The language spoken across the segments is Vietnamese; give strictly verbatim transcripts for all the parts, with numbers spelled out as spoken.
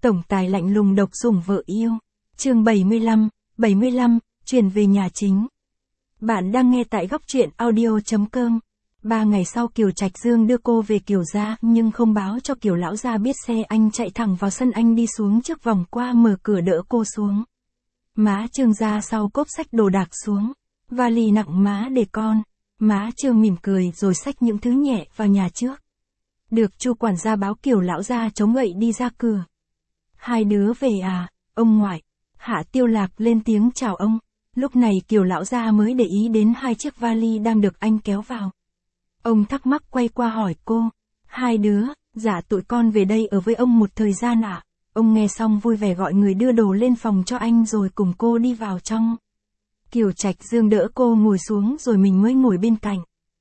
Tổng tài lạnh lùng độc sủng vợ yêu. Chương bảy mươi lăm, bảy mươi lăm, chuyển về nhà chính. Bạn đang nghe tại góc truyện audio chấm com. Ba ngày sau Kiều Trạch Dương đưa cô về Kiều gia nhưng không báo cho Kiều lão gia biết, xe anh chạy thẳng vào sân, anh đi xuống trước vòng qua mở cửa đỡ cô xuống. Má Trương ra sau cốp xách đồ đạc xuống. Vali nặng má để con. Má Trương mỉm cười rồi xách những thứ nhẹ vào nhà trước. Được Chu quản gia báo Kiều lão gia chống gậy đi ra cửa. Hai đứa về à, ông ngoại. Hạ Tiêu Lạc lên tiếng chào ông. Lúc này Kiều lão gia mới để ý đến hai chiếc vali đang được anh kéo vào. Ông thắc mắc quay qua hỏi cô. Hai đứa, dạ tụi con về đây ở với ông một thời gian ạ. À? Ông nghe xong vui vẻ gọi người đưa đồ lên phòng cho anh rồi cùng cô đi vào trong. Kiều Trạch Dương đỡ cô ngồi xuống rồi mình mới ngồi bên cạnh.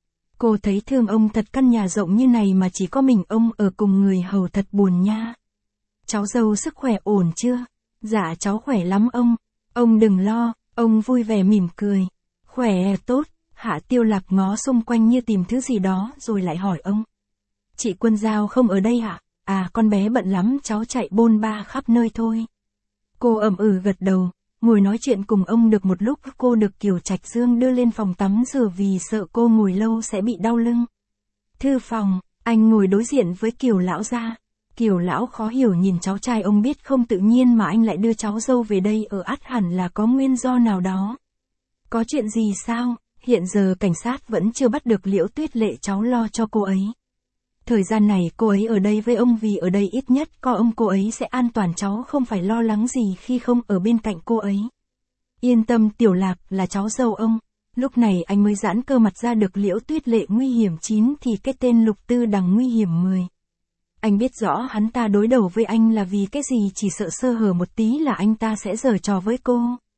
Cô thấy thương ông thật, căn nhà rộng như này mà chỉ có mình ông ở cùng người hầu thật buồn nha. Cháu dâu sức khỏe ổn chưa? Dạ cháu khỏe lắm ông. Ông đừng lo, ông vui vẻ mỉm cười. Khỏe tốt. Hạ Tiêu Lạc ngó xung quanh như tìm thứ gì đó rồi lại hỏi ông. Chị Quân Giao không ở đây ạ? À? à con bé bận lắm, cháu chạy bôn ba khắp nơi thôi. Cô ậm ừ gật đầu, ngồi nói chuyện cùng ông được một lúc. Cô được Kiều Trạch Dương đưa lên phòng tắm rửa vì sợ cô ngồi lâu sẽ bị đau lưng. Thư phòng, anh ngồi đối diện với Kiều lão gia. Kiều lão khó hiểu nhìn cháu trai, ông biết không tự nhiên mà anh lại đưa cháu dâu về đây ở, ắt hẳn là có nguyên do nào đó. Có chuyện gì sao? Hiện giờ cảnh sát vẫn chưa bắt được Liễu Tuyết Lệ, cháu lo cho cô ấy. Thời gian này cô ấy ở đây với ông vì ở đây ít nhất có ông cô ấy sẽ an toàn, cháu không phải lo lắng gì khi không ở bên cạnh cô ấy. Yên tâm Tiểu Lạc, là cháu dâu ông. Lúc này anh mới giãn cơ mặt ra, được Liễu Tuyết Lệ nguy hiểm chín thì cái tên Lục Tư Đằng nguy hiểm mười. Anh biết rõ hắn ta đối đầu với anh là vì cái gì, chỉ sợ sơ hở một tí là anh ta sẽ giở trò với cô.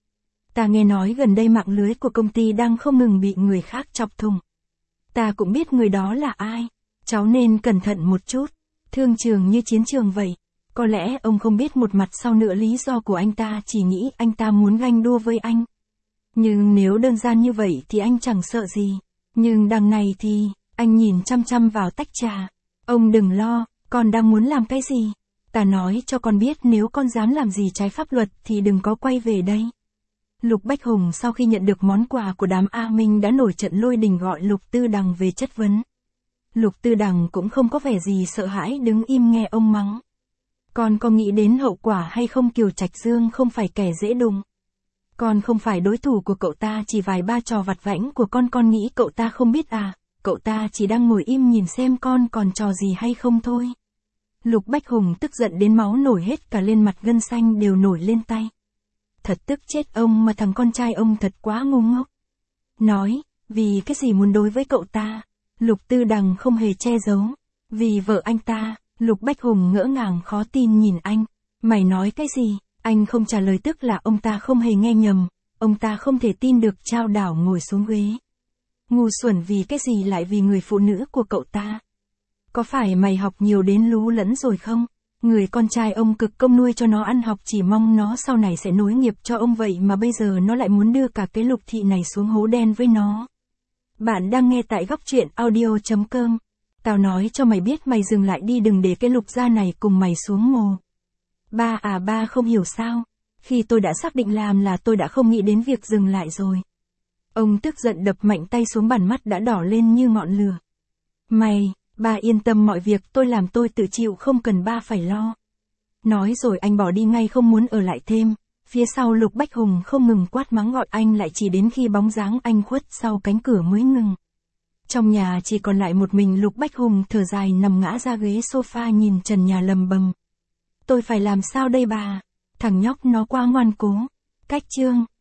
Ta nghe nói gần đây mạng lưới của công ty đang không ngừng bị người khác chọc thủng. Ta cũng biết người đó là ai. Cháu nên cẩn thận một chút. Thương trường như chiến trường vậy. Có lẽ ông không biết một mặt sau nữa lý do của anh ta, chỉ nghĩ anh ta muốn ganh đua với anh. Nhưng nếu đơn giản như vậy thì anh chẳng sợ gì. Nhưng đằng này thì, anh nhìn chăm chăm vào tách trà. Ông đừng lo, con đang muốn làm cái gì? Ta nói cho con biết, nếu con dám làm gì trái pháp luật thì đừng có quay về đây. Lục Bách Hùng sau khi nhận được món quà của đám A Minh đã nổi trận lôi đình gọi Lục Tư Đằng về chất vấn. Lục Tư Đằng cũng không có vẻ gì sợ hãi, đứng im nghe ông mắng. Con có nghĩ đến hậu quả hay không? Kiều Trạch Dương không phải kẻ dễ đụng. Con không phải đối thủ của cậu ta, chỉ vài ba trò vặt vãnh của con con nghĩ cậu ta không biết à? Cậu ta chỉ đang ngồi im nhìn xem con còn trò gì hay không thôi. Lục Bách Hùng tức giận đến máu nổi hết cả lên mặt, gân xanh đều nổi lên tay. Thật tức chết ông, mà thằng con trai ông thật quá ngu ngốc. Nói, vì cái gì muốn đối với cậu ta? Lục Tư Đằng không hề che giấu. Vì vợ anh ta. Lục Bách Hùng ngỡ ngàng khó tin nhìn anh. Mày nói cái gì? Anh không trả lời, tức là ông ta không hề nghe nhầm. Ông ta không thể tin được, chao đảo ngồi xuống ghế. Ngu xuẩn, vì cái gì lại vì người phụ nữ của cậu ta? Có phải mày học nhiều đến lú lẫn rồi không? Người con trai ông cực công nuôi cho nó ăn học, chỉ mong nó sau này sẽ nối nghiệp cho ông, vậy mà bây giờ nó lại muốn đưa cả cái Lục thị này xuống hố đen với nó. Bạn đang nghe tại góc truyện audio chấm com. Tao nói cho mày biết, mày dừng lại đi, đừng để cái Lục gia này cùng mày xuống mồ. Ba à, ba không hiểu sao? Khi tôi đã xác định làm là tôi đã không nghĩ đến việc dừng lại rồi. Ông tức giận đập mạnh tay xuống bàn, mắt đã đỏ lên như ngọn lửa. Mày, ba yên tâm, mọi việc tôi làm tôi tự chịu, không cần ba phải lo. Nói rồi anh bỏ đi ngay, không muốn ở lại thêm. Phía sau Lục Bách Hùng không ngừng quát mắng gọi anh lại, chỉ đến khi bóng dáng anh khuất sau cánh cửa mới ngừng. Trong nhà chỉ còn lại một mình Lục Bách Hùng, thở dài nằm ngã ra ghế sofa nhìn trần nhà lầm bầm. Tôi phải làm sao đây bà? Thằng nhóc nó quá ngoan cố. Cách Trương,